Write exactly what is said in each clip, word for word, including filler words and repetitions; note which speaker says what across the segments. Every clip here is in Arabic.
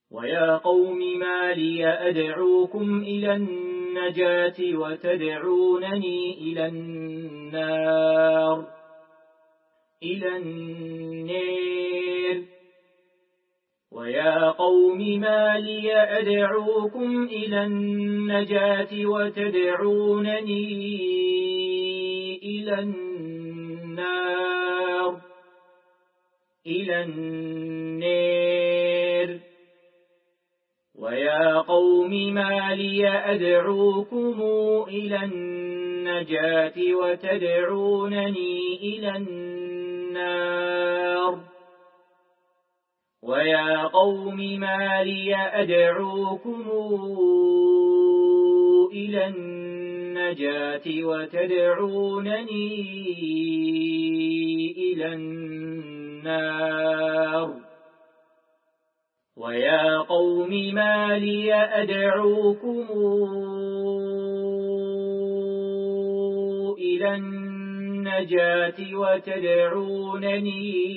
Speaker 1: ويا قوم ما لي أدعوكم إلى النجاة وتدعونني إلى النار إلى النار ويا قوم ما لي أدعوكم إلى النجاة وتدعونني إلى النار إلى النار ويا قوم ما لي أدعوكم إلى النجاة وتدعونني إلى النار ويا قوم ما لي أدعوكم إلى النجاة وتدعونني إلى النار ويا قوم ما لي أدعوكم إلى النجاة وتدعونني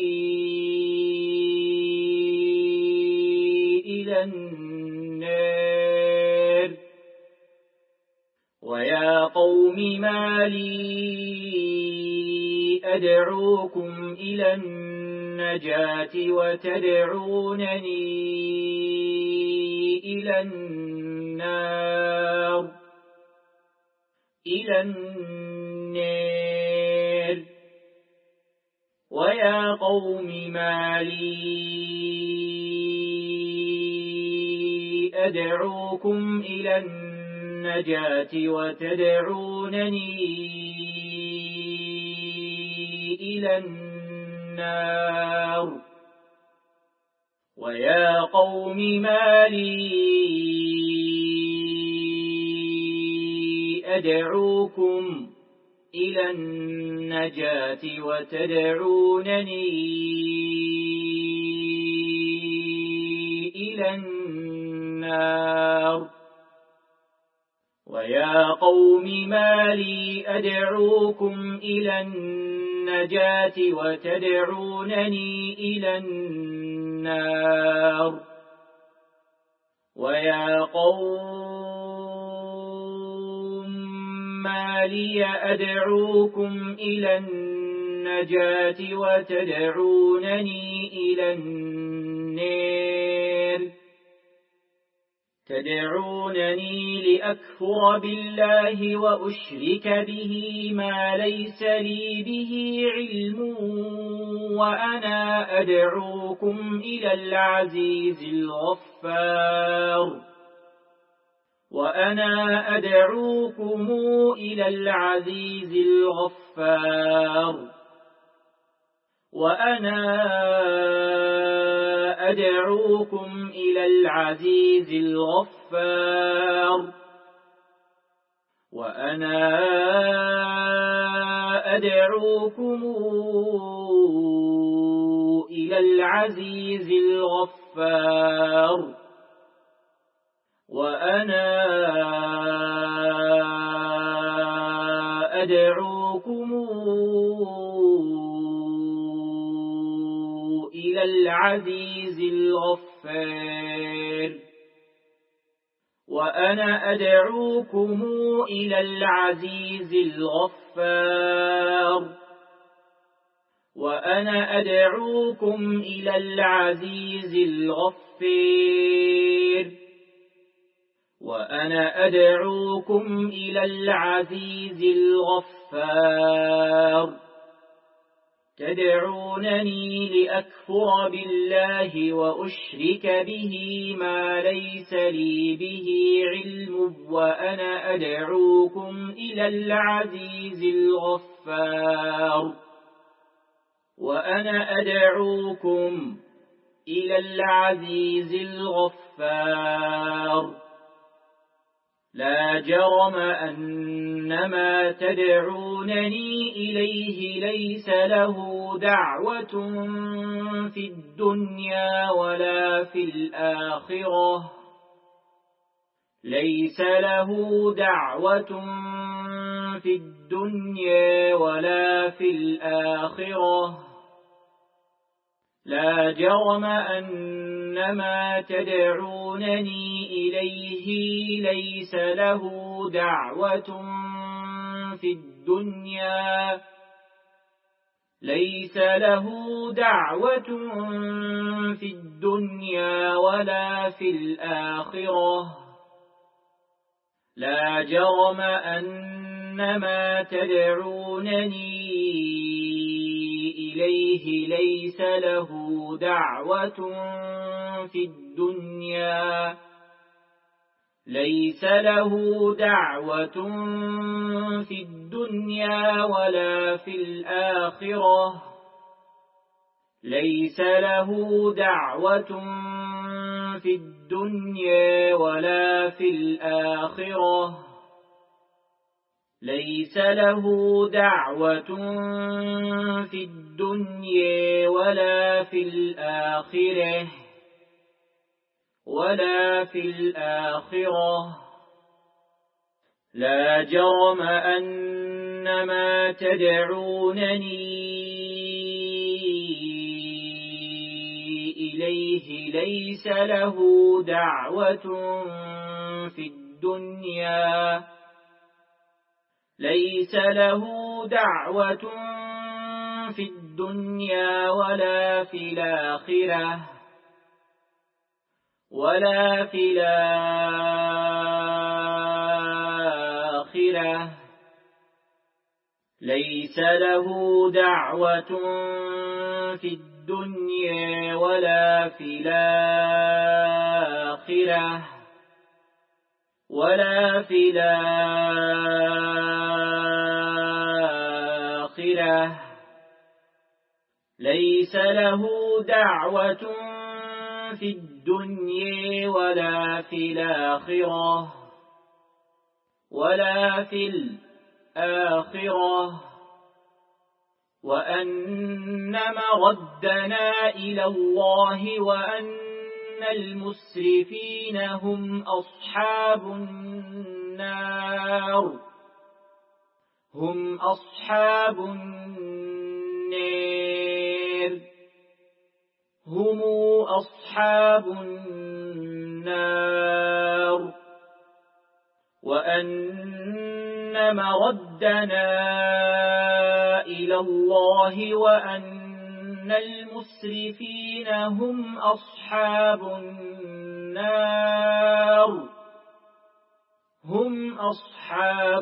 Speaker 1: إلى النار ويا قوم ما لي أدعوكم إلى النجاة وتدعونني إلى النار إلى النار ويا قوم ما لي أدعوكم إلى النجاة وتدعونني إلى النار ويا قوم ما لي أدعوكم إلى النجاة وتدعونني إلى النار ويا قوم ما لي أدعوكم إلى النجاة وتدعونني إلى النار ويا قوم ما لي أدعوكم إلى النجاة وتدعونني إلى النار تدعونني لأكفر بالله وأشرك به ما ليس لي به علم وأنا أدعوكم إلى العزيز الغفار وأنا أدعوكم إلى العزيز الغفار وأنا أدعوكم إلى العزيز الغفار وأنا أدعوكم إلى العزيز الغفار وأنا أدعوكم إلى العزيز الغفار وأنا أدعوكم إلى العزيز الغفار وأنا أدعوكم إلى العزيز الغفار وأنا أدعوكم إلى العزيز الغفار تدعونني لأكفر بالله وأشرك به ما ليس لي به علم وأنا أدعوكم إلى العزيز الغفار وأنا أدعوكم إلى العزيز الغفار لا جرم أن ما تدعونني إليه ليس له دعوة في الدنيا ولا في الآخرة ليس له دعوة في الدنيا ولا في الآخرة لا جرم أن ما تدعونني إليه ليس له دعوة في الدنيا ليس له دعوة في الدنيا ولا في الآخرة لا جرم أن ما تدعونني إليه ليس له دعوة في الدنيا ليس له دعوة في الدنيا ولا في الآخرة ليس له دعوة في الدنيا ولا في الآخرة ليس له دعوة في الدنيا ولا في الآخرة ولا في الآخرة لا جرم أن ما تدعونني إليه ليس له دعوة في الدنيا ليس له دعوة في الدنيا ولا في الآخرة ولا في الآخرة ليس له دعوة في الدنيا ولا في الآخرة ولا في الآخرة ليس له دعوة في الدنيا ولا في الآخرة ولا في الآخرة وأن مردنا إلى الله وأن المسرفين هم أصحاب النار هم أصحاب النار هم أصحاب النار وأن مردنا إلى الله وأن المسرفين هم أصحاب النار هم أصحاب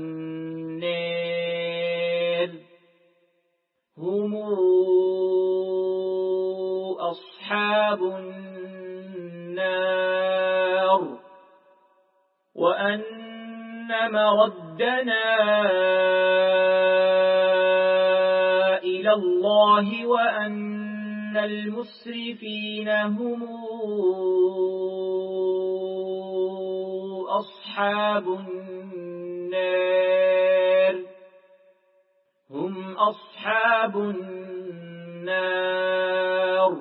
Speaker 1: النار هم أصحاب النار وأن مردنا إلى الله وأن المسرفين هم أصحاب النار هم أصحاب النار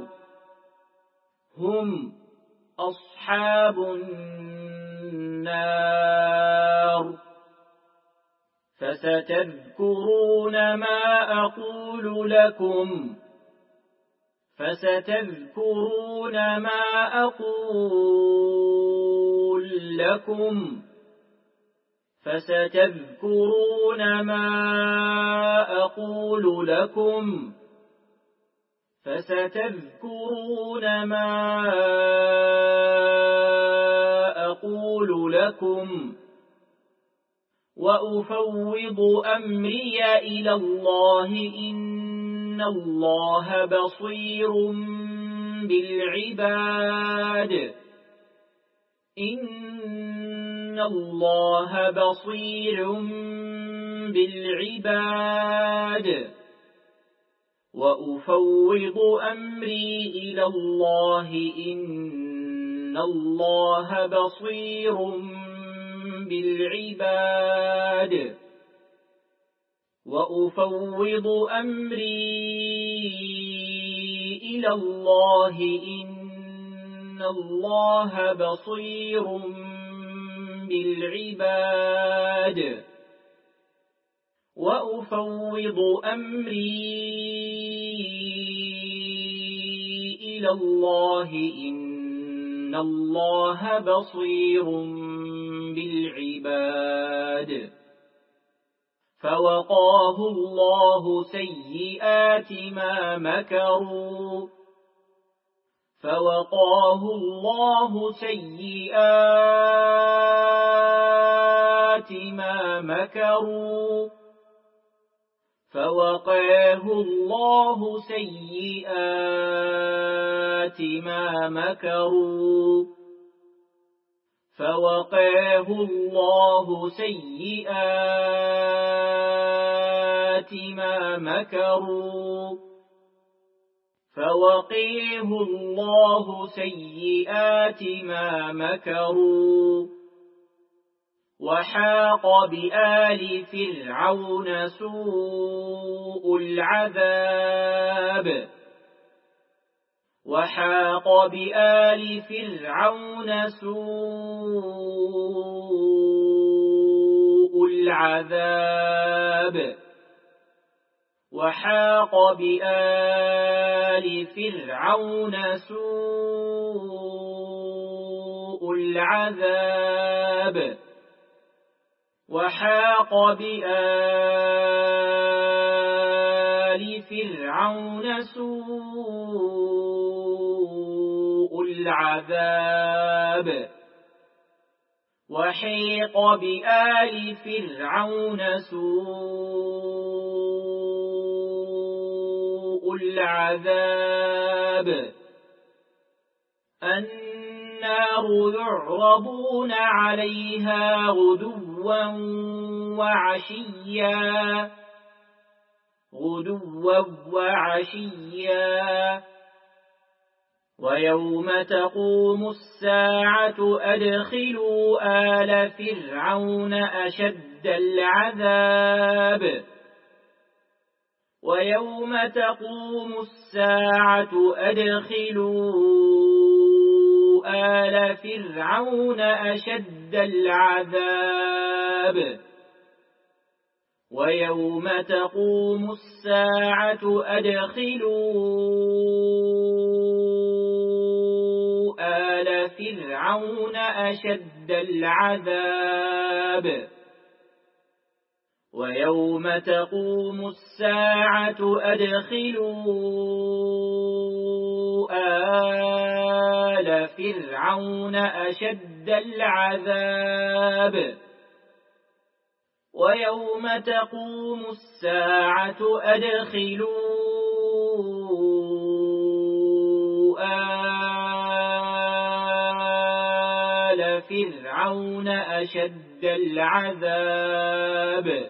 Speaker 1: هم أصحاب النار فستذكرون ما أقول لكم فستذكرون ما أقول لكم فستذكرون ما أقول لكم فستذكرون ما أقول لكم وأفوض أمري إلى الله إن الله بصير بالعباد إن الله بصير بالعباد وأفوض أمري إلى الله إن الله بصير بالعباد وأفوض أمري إلى الله إن الله بصير بالعباد وأفوض أمري إلى الله إن الله بصير بالعباد فوقاه الله سيئات ما مكروا فوقاه الله سيئات ما مكروا فوقاه الله سيئات ما مكروا فوقاه الله سيئات ما مكروا فوقيه الله سيئات ما مكروا وحاق بآل فرعون سوء العذاب وحاق بآل فرعون سوء العذاب وحاق بآل فرعون سوء العذاب وحاق بآل فرعون سوء العذاب وحيق بآل فرعون سوء العذاب النار يعرضون عليها غدوا وعشيا غدوا وعشيا ويوم تقوم الساعة أدخلوا آل فرعون أشد العذاب ويوم تقوم الساعة أدخلوا آل فرعون أشد العذاب ويوم تقوم الساعة أدخلوا آل فرعون أشد العذاب ويوم تقوم الساعة أدخلوا آل فرعون أشد العذاب ويوم تقوم الساعة أدخلوا آل فرعون أشد العذاب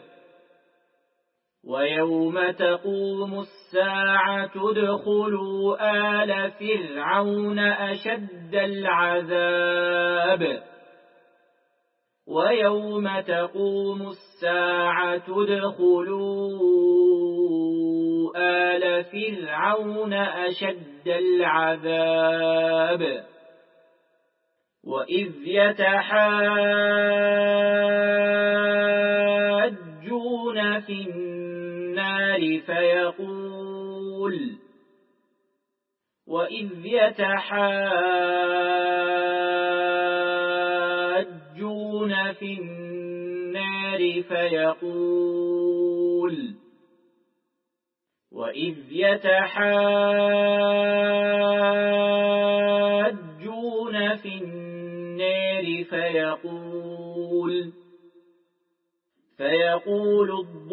Speaker 1: ويوم تقوم الساعة ادخلوا آل فرعون أشد العذاب ويوم تقوم الساعة ادخلوا آل فرعون أشد العذاب وإذ يتحاجون في النار فيقول وإذ يتحاجون في النار فيقول وإذ يتحاجون في النار فيقول فيقول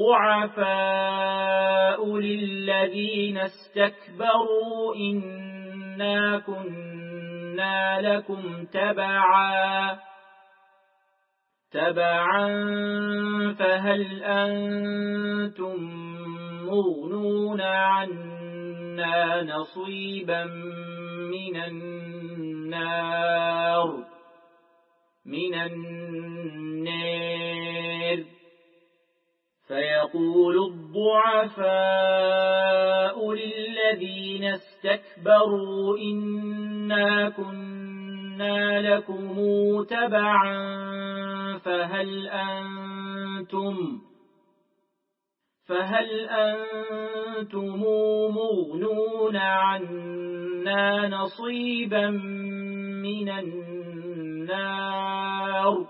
Speaker 1: الضعفاء للذين استكبروا إنا كنا لكم تبعا تبعا فهل أنتم مغنون عنا نصيبا من النار من النار فيقول الضعفاء للذين استكبروا إنا كنا لكم تبعا فهل أنتم فهل أنتم مغنون عنا عنا نصيبا من النار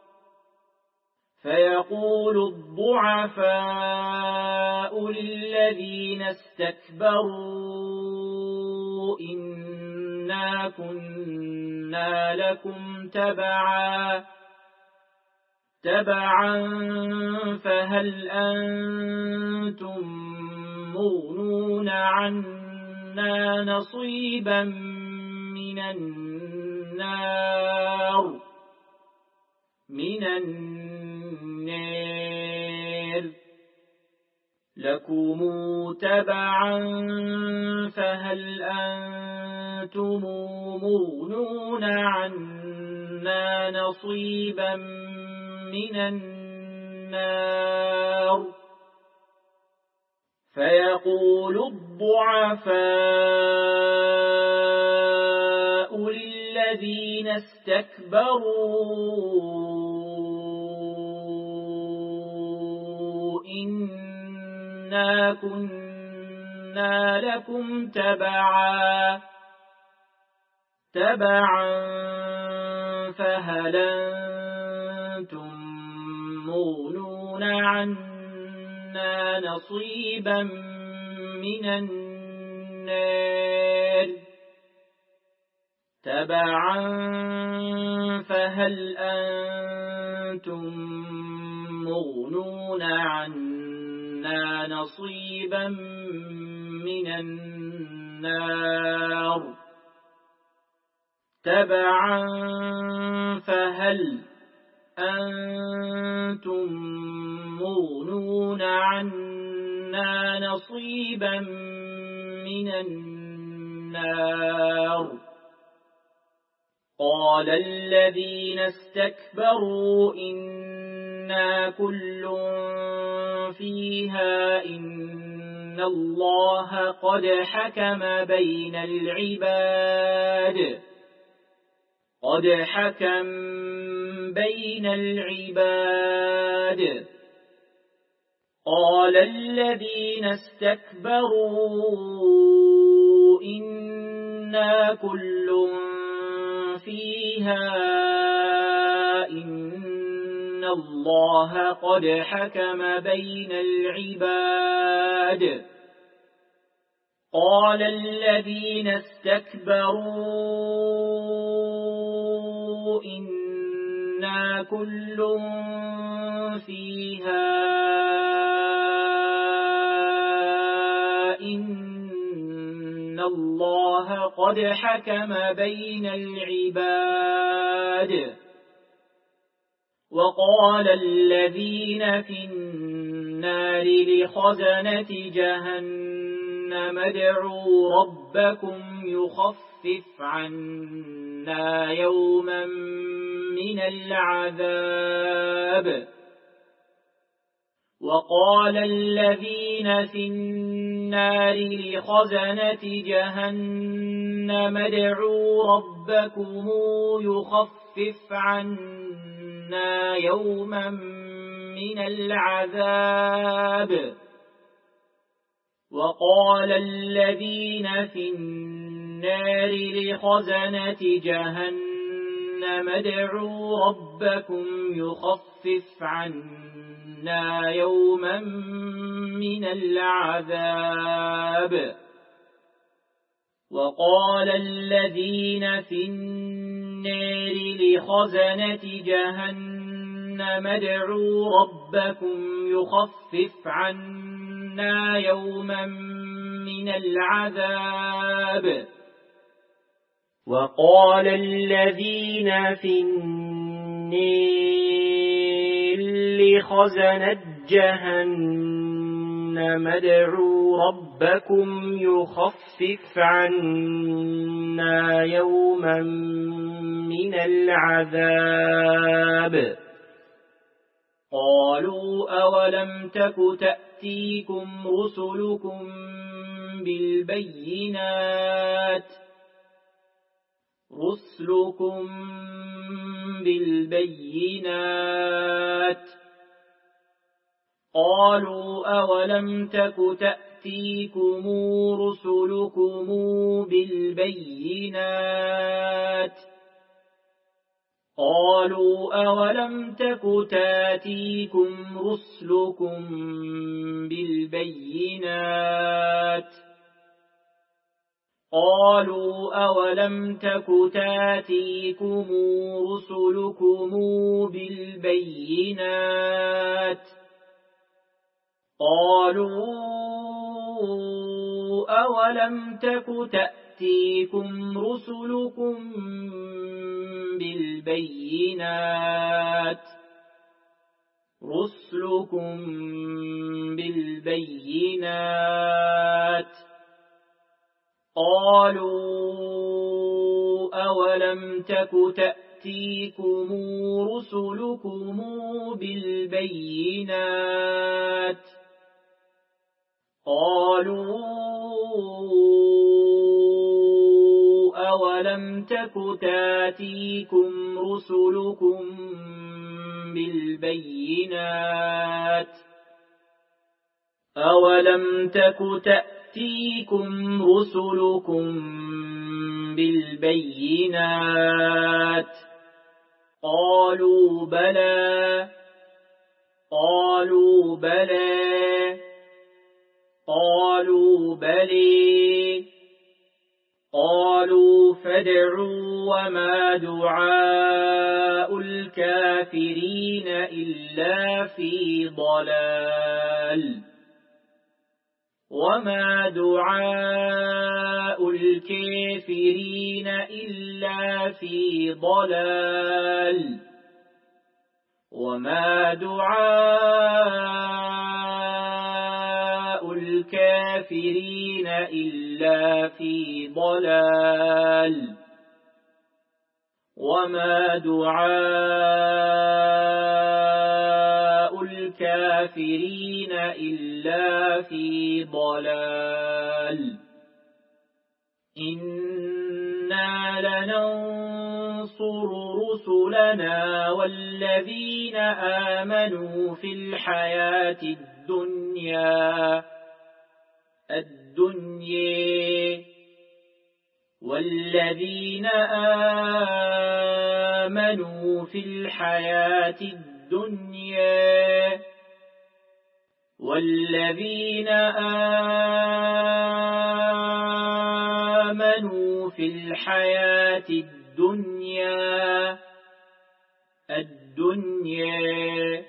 Speaker 1: فيقول الضعفاء للذين استكبروا إنا كنا لكم تبعا تبعا فهل أنتم مغنون عنا نصيبا من النار من النار لكم تبعا فهل أنتم مغنون عنا نصيبا من النار فيقول الضعفاء للذين استكبروا إنا كنا لكم تبعا تبعا فهل أنتم مغنون عنا نصيبا من النار تبعا فهل أنتم مغنون عنا نصيبا من النار تبعا فهل أنتم مغنون عنا نصيبا من النار قال الذين استكبروا إنا كل فيها إن الله قد حكم بين العباد قد حكم بين العباد قال الذين استكبروا إنا كل فيها إن الله قد حكم بين العباد قال الذين استكبروا إنا كل فيها إن الله قد حكم بين العباد وقال الذين في النار لخزنة جهنم ادعوا ربكم يخفف عنا يوما من العذاب وقال الذين في النار لخزنة جهنم ادعوا ربكم يخفف عنا يوما من العذاب وقال الذين في النار لخزنة جهنم ادعوا ربكم يخفف عنا يوما من العذاب وقال الذين في النار لخزنة جهنم ادعوا ربكم يخفف عنا يوما من العذاب وقال الذين في النار لخزنة جهنم ادعوا ربكم يخفف عنا يوما من العذاب قالوا أولم تك تأتيكم رسلكم بالبينات رسلكم بالبينات قالوا أولم تك تأتيكم تأتيكم رسلكم بالبينات قالوا أولم تك تأتيكم رسلكم بالبينات قالوا أولم تك تأتيكم رسلكم بالبينات قالوا أولم تك تأتيكم رسلكم بالبينات رسلكم بالبينات قالوا أولم تك تأتيكم رسلكم بالبينات قالوا أولم تك تأتيكم رسلكم بالبينات أولم تك تأتيكم رسلكم بالبينات قالوا بلى قالوا بلى قالوا بلي قالوا فادعوا وما دعاء الكافرين إلا في ضلال وما دعاء الكافرين إلا في ضلال وما دعاء الكافرين إلا في ضلال وما دعاء الكافرين إلا في ضلال إنا لننصر رسلنا والذين آمنوا في الحياة الدنيا الدنيا والذين آمنوا في الحياة الدنيا والذين آمنوا في الحياة الدنيا الدنيا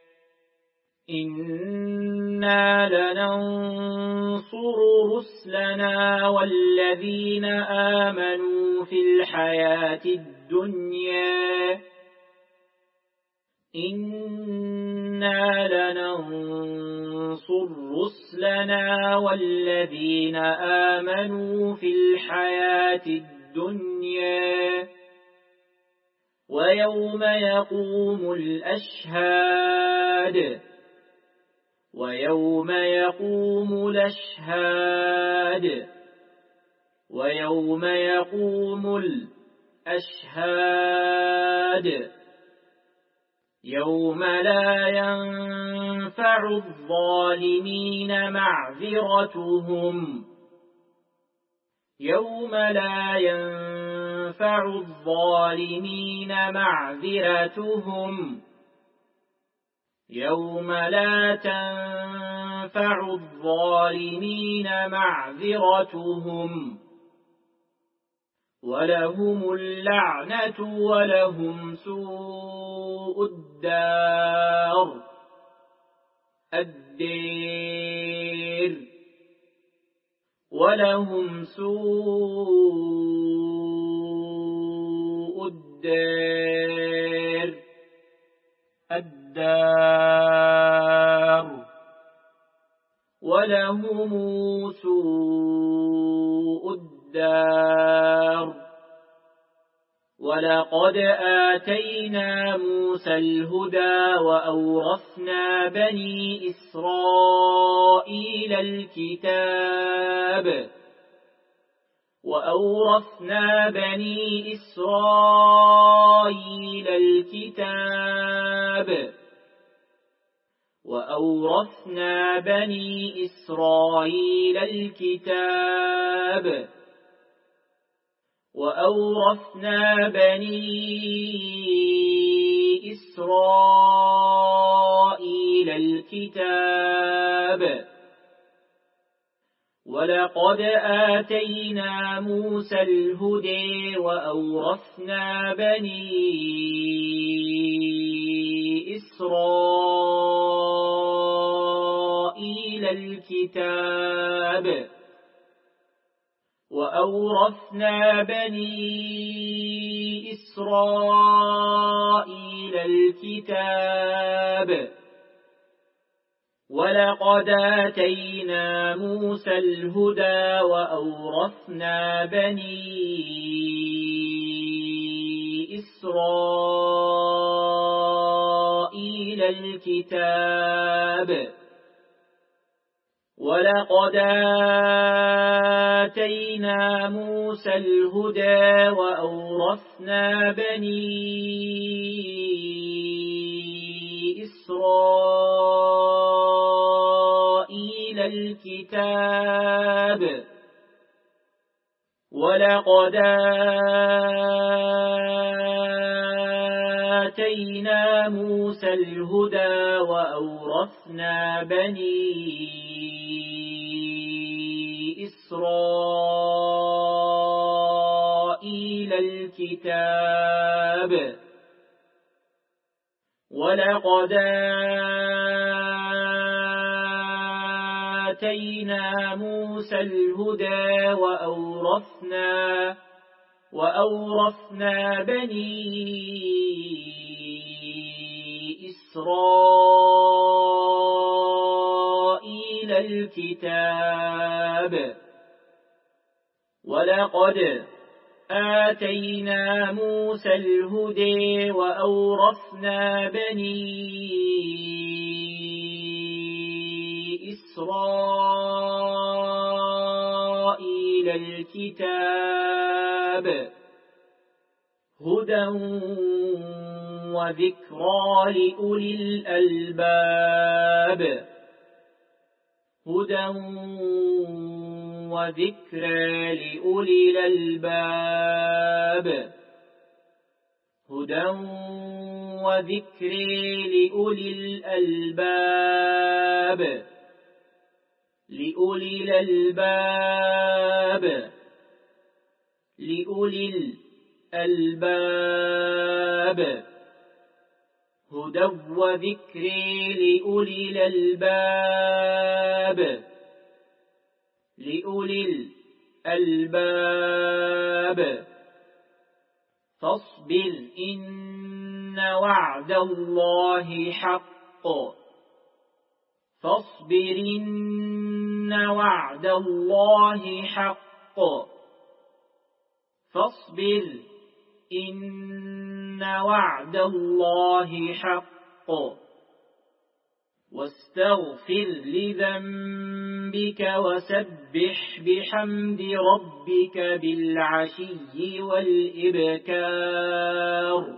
Speaker 1: إنا لننصر رسلنا والذين آمنوا في الحياة الدنيا إنا لننصر رسلنا والذين آمنوا في الحياة الدنيا ويوم يقوم الأشهاد ويوم يقوم الأشهاد ويوم يقوم الأشهاد يوم لا ينفع الظالمين معذرتهم يوم لا ينفع الظالمين معذرتهم يوم لا تنفع الظالمين معذرتهم ولهم اللعنة ولهم سوء الدار الدير ولهم سوء الدار الدار ولهم سوء الدار ولقد آتينا موسى الهدى وأورثنا بني إسرائيل الكتاب وأورثنا بني إسرائيل الكتاب وأورثنا بني إسرائيل الكتاب وأورثنا بني إسرائيل الكتاب ولقد آتينا موسى الهدى وأورثنا بني إسرائيل الكتاب وأورثنا بني إسرائيل الكتاب ولقد آتينا موسى الهدى وأورثنا بني إسرائيل الكتاب ولقد آتينا موسى الهدى وأورثنا بني إسرائيل الكتاب ولقد آتينا موسى الهدى وأورثنا بني إسرائيل الكتاب ولقد آتينا موسى الهدى وأورثنا وأورثنا بني إسرائيل الكتاب ولقد آتينا موسى الهدى وأورثنا بني إسرائيل الكتاب هدى وذكرى لأولي الألباب هدى وذكرى لأولي الألباب هدى وذكرى لأولي الألباب لأولي الألباب لأولي الألباب هدى وذكرى لأولي الألباب لأولي الألباب فاصبر إن وعد الله حق فاصبر إن وعد الله حق فاصبر إن وعد الله حق واستغفر لذنبك وسبح بحمد ربك بالعشي والإبكار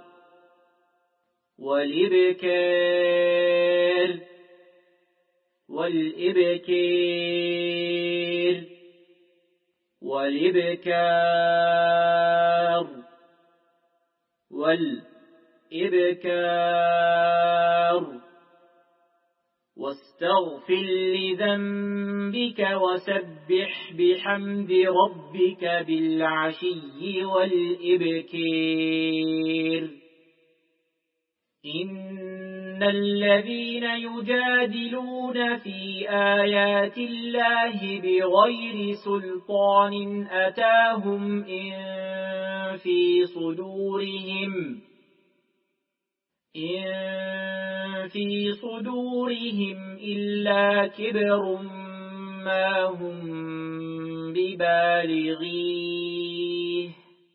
Speaker 1: والإبكار والإبكار والإبكار والإبكار واستغفر لذنبك وسبح بحمد ربك بالعشي والإبكار إن الذين يجادلون في آيات الله بغير سلطان أتاهم إن في صدورهم إن في صدورهم إلا كبر ما هم ببالغيه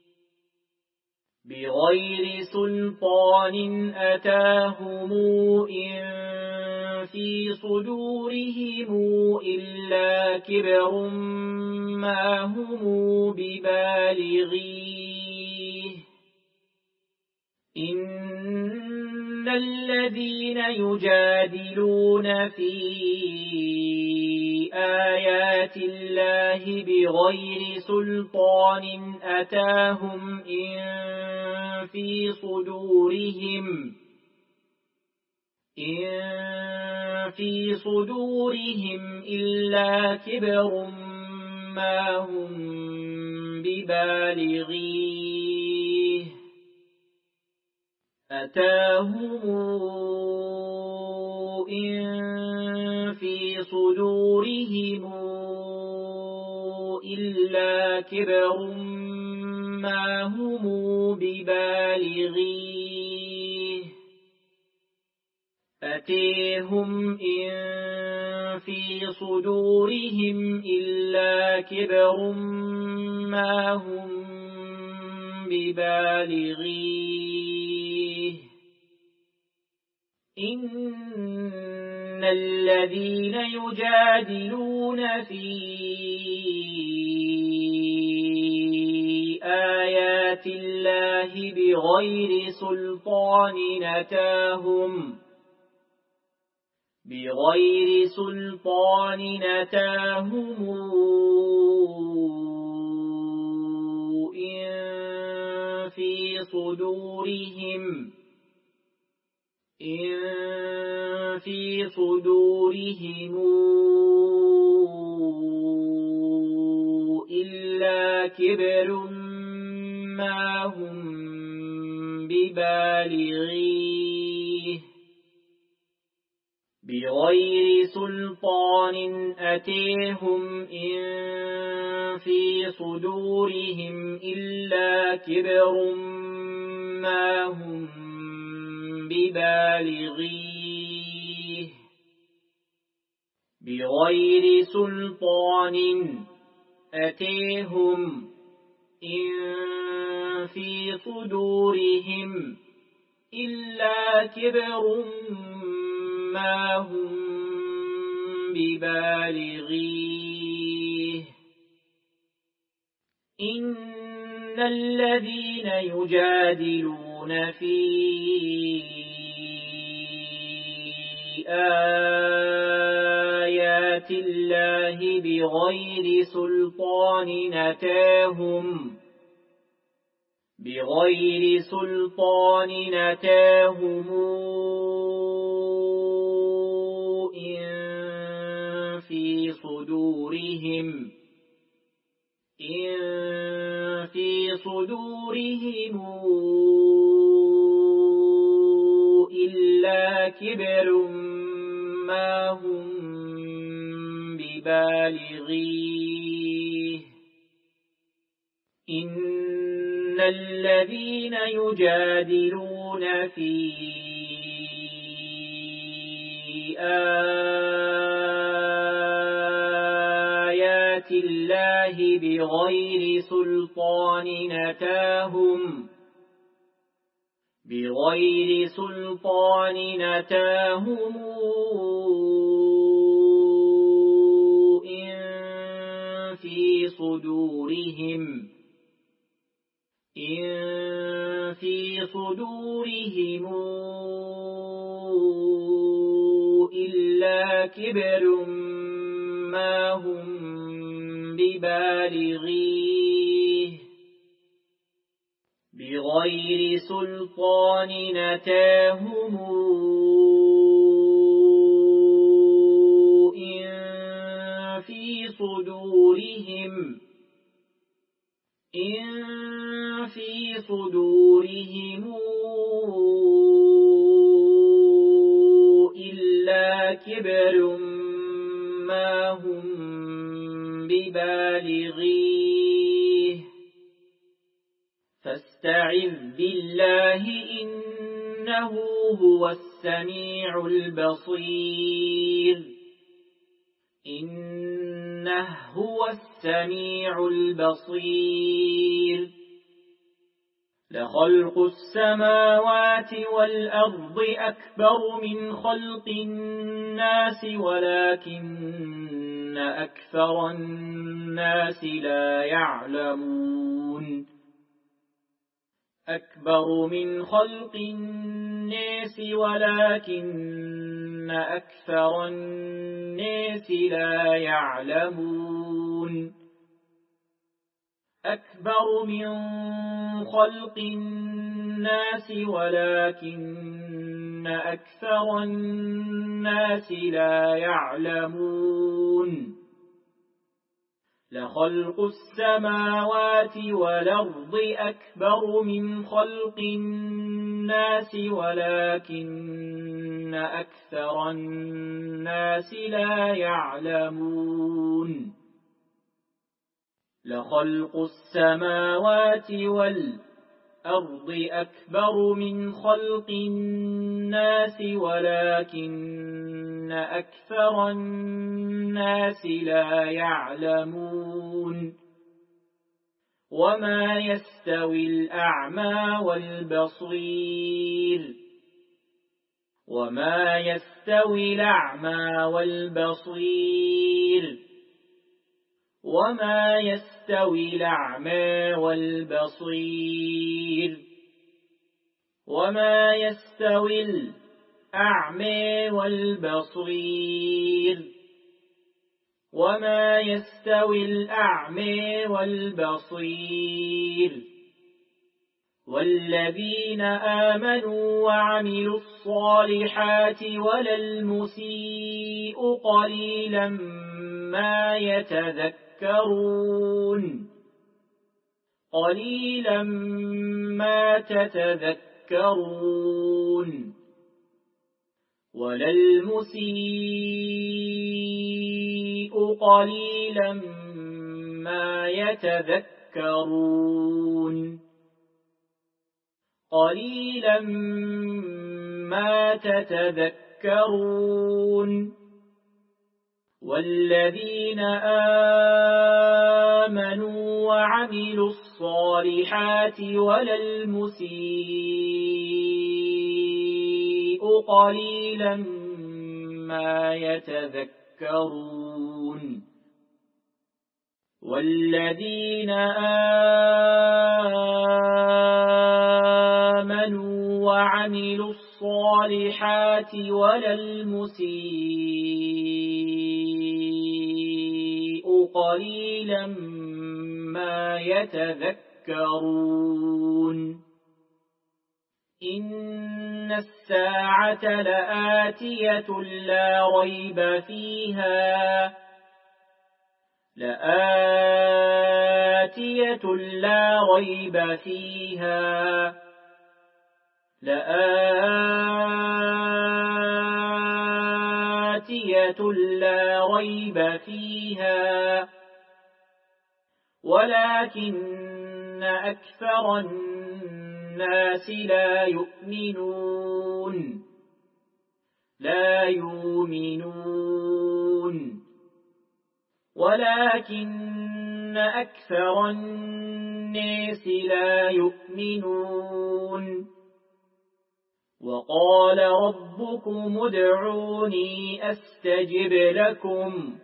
Speaker 1: بغير سلطان أتاهم إن في صدورهم إلا كبر ما هم ببالغيه إن الذين يجادلون في آيات الله بغير سلطان أتاهم إن في صدورهم إن في صدورهم إلا كبر ما هم ببالغيه أتاهم إن في صدورهم إلا كبر ما هم ببالغيه أتيهم إن في صدورهم إلا كبر ما هم ببالغيه إن الذين يجادلون في آيات الله بغير سلطان أتاهم بغير سلطان أتاهم إن في صدورهم إن في صدورهم إلا كبر ما هم ببالغيه بغير سلطان أتيهم إن في صدورهم إلا كبر ما هم ببالغيه بغير سلطان أتيهم إن في صدورهم إلا كبر ما هم ببالغيه إن الذين يجادلون في آيات الله بغير سلطان أتاهم بغير سلطان أتاهم إن في صدورهم إن في صدورهم إلا كبر ما هم ببالغيه إن الذين يجادلون في آيات الله بغير سلطان أتاهم بغير سلطان أتاهم إن في صدورهم إن في صدورهم إلا كبر ما هم ببالغيه بغير سلطان أتاهم إن في صدورهم إن في صدورهم إلا كبر ما هم ببالغيه فاستعذ بالله إنه هو السميع البصير إنه هو السميع البصير لخلق السماوات والأرض أكبر من خلق الناس ولكن أكثر الناس لا يعلمون أكبر من خلق الناس ولكن أكثر الناس لا يعلمون أكبر من خلق الناس ولكن أكثر الناس لا يعلمون لخلق السماوات والأرض أكبر من خلق الناس ولكن أكثر الناس لا يعلمون لخلق السماوات والأرض أكبر من خلق الناس ولكن أكثر الناس لا يعلمون وما يستوي الأعمى والبصير وما يستوي الأعمى والبصير وما يستوي الأعمى والبصير وما يستوي الأعمى والبصير وما يستوي الأعمى والبصير والذين آمنوا وعملوا الصالحات ولا المسيء قليلا ما يتذكرون قليلا ما تتذكرون ولا المسيء قليلا ما يتذكرون قليلا ما تتذكرون والذين آمنوا وعملوا الصالحات ولا المسيء قليلا ما يتذكرون والذين آمنوا وعملوا الصالحات ولا المسيء قليلا ما يتذكرون إن الساعة لآتية لا ريب فيها لآتية لا ريب فيها لآتية لا ريب فيها ولكن أكثر الناس لا يؤمنون لا يؤمنون ولكن أكثر الناس لا يؤمنون وقال ربكم ادعوني أستجب لكم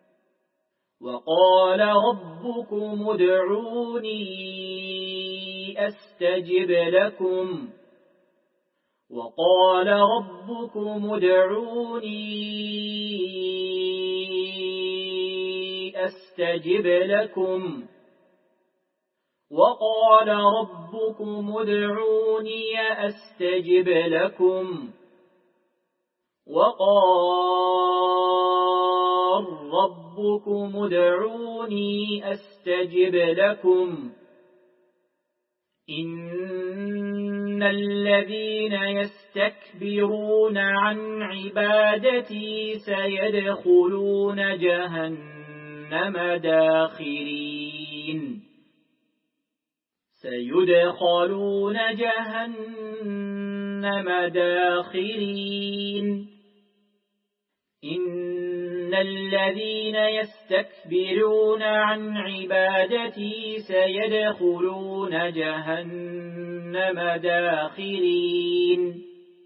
Speaker 1: وقال ربكم ادعوني أستجب لكم وقال ربكم ادعوني أستجب لكم وقال ربكم ادعوني أستجب لكم وقال ربكم ادعوني أستجب لكم إن الذين يستكبرون عن عبادتي سيدخلون جهنم داخرين سيدخلون جهنم داخرين إن الذين يستكبرون عن عبادتي سيدخلون جهنم داخرين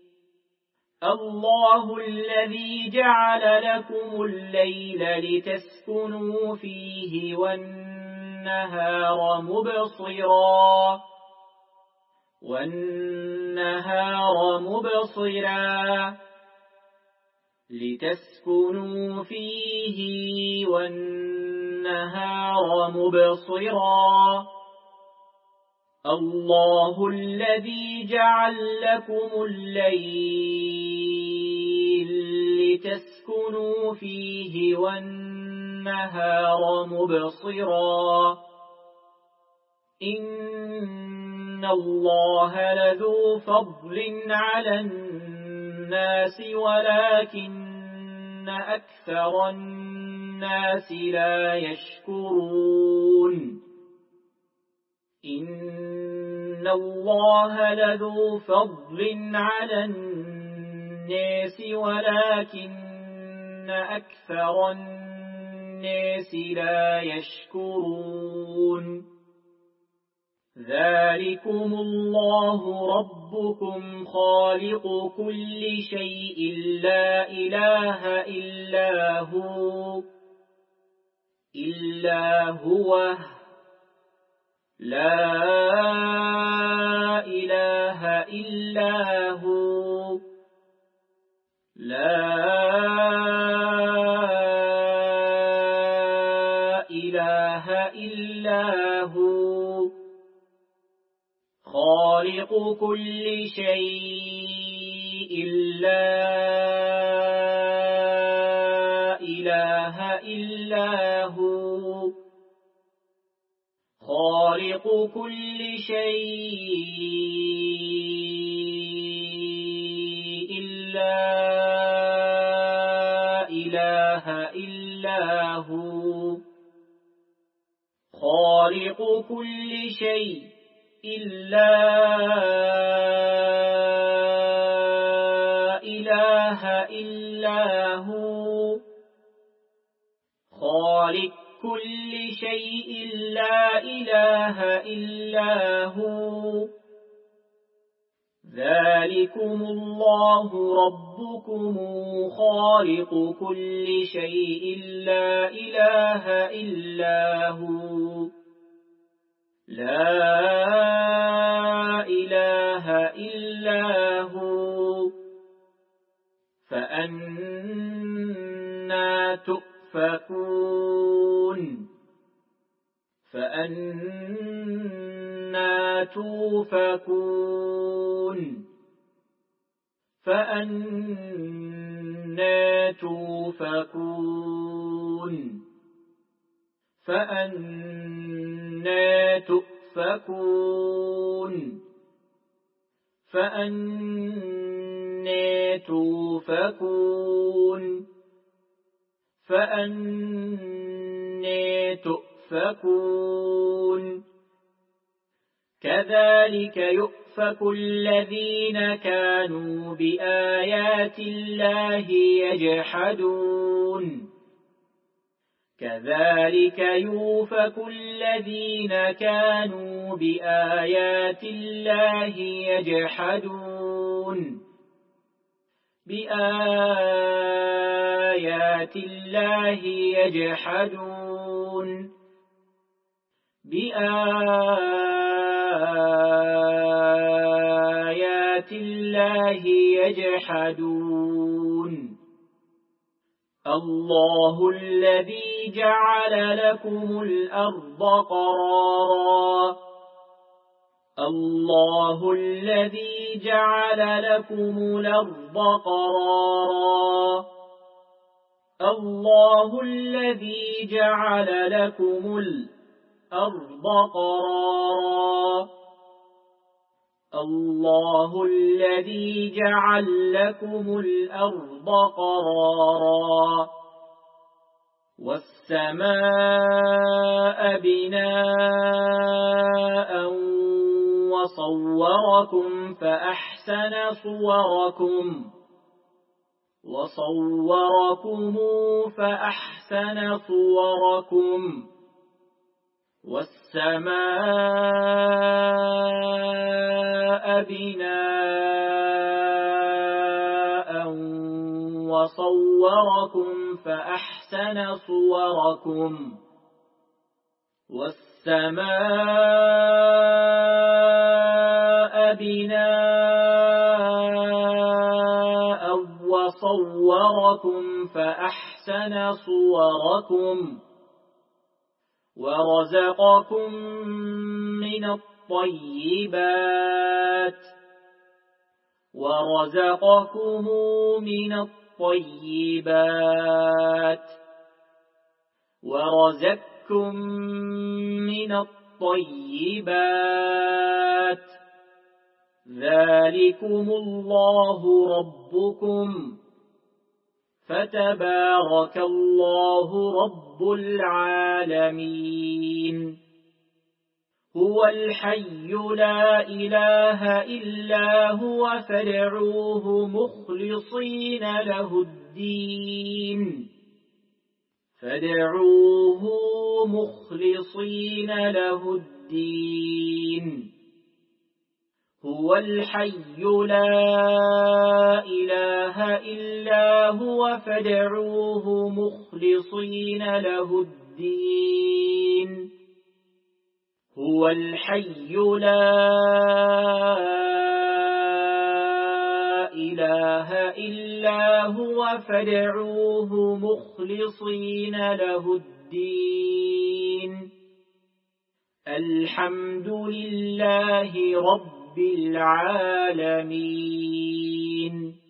Speaker 1: الله الذي جعل لكم الليل لتسكنوا فيه والنهار مبصرا والنهار مبصرا لتسكنوا فيه والنهار مبصرا الله الذي جعل لكم الليل لتسكنوا فيه والنهار مبصرا إن الله لذو فضل على الناس ولكن أكثر الناس لا يشكرون إن الله لذو فضل على الناس ولكن أكثر الناس لا يشكرون ذلكم الله ربكم خالق كل شيء لا إله إلا هو إلا هو لا إله إلا هو لا إله إلا هو خالق كل شيء لا إله إلا هو خالق كل شيء لا إله إلا هو خالق كل شيء إلا إله إلا هو خالق كل شيء لا إله إلا هو ذلكم الله ربكم خالق كل شيء لا إله إلا هو لا إله إلا هو فأنا تؤفكون فأنا توفكون فأنا توفكون فأنا تؤفكون فأنا توفكون فأنا تؤفكون كذلك يؤفك الذين كانوا بآيات الله يجحدون كذلك يؤفك الذين كانوا بآيات الله يجحدون بآيات الله يجحدون بآيات الله يجحدون الله الذي جعل لكم الأرض قرارا الله الذي جعل لكم الأرض قرارا الله الذي جعل لكم الأرض قرارا الله الذي جعل لكم الأرض قرارا والسماء بناء وصوركم فأحسن صوركم وصوركم فأحسن صوركم والسماء بناء وصوركم فأحسن صوركم والسماء صوركم فأحسن صوركم ورزقكم من الطيبات ورزقكم من الطيبات ورزقكم من الطيبات ذلكم الله ربكم فتبارك الله رب العالمين هو الحي لا إله إلا هو فادعوه مخلصين له الدين فادعوه مخلصين له الدين هو الحي لا إله إلا هو فادعوه مخلصين له الدين هو الحي لا إله إلا هو فادعوه مخلصين له الدين الحمد لله رب العالمين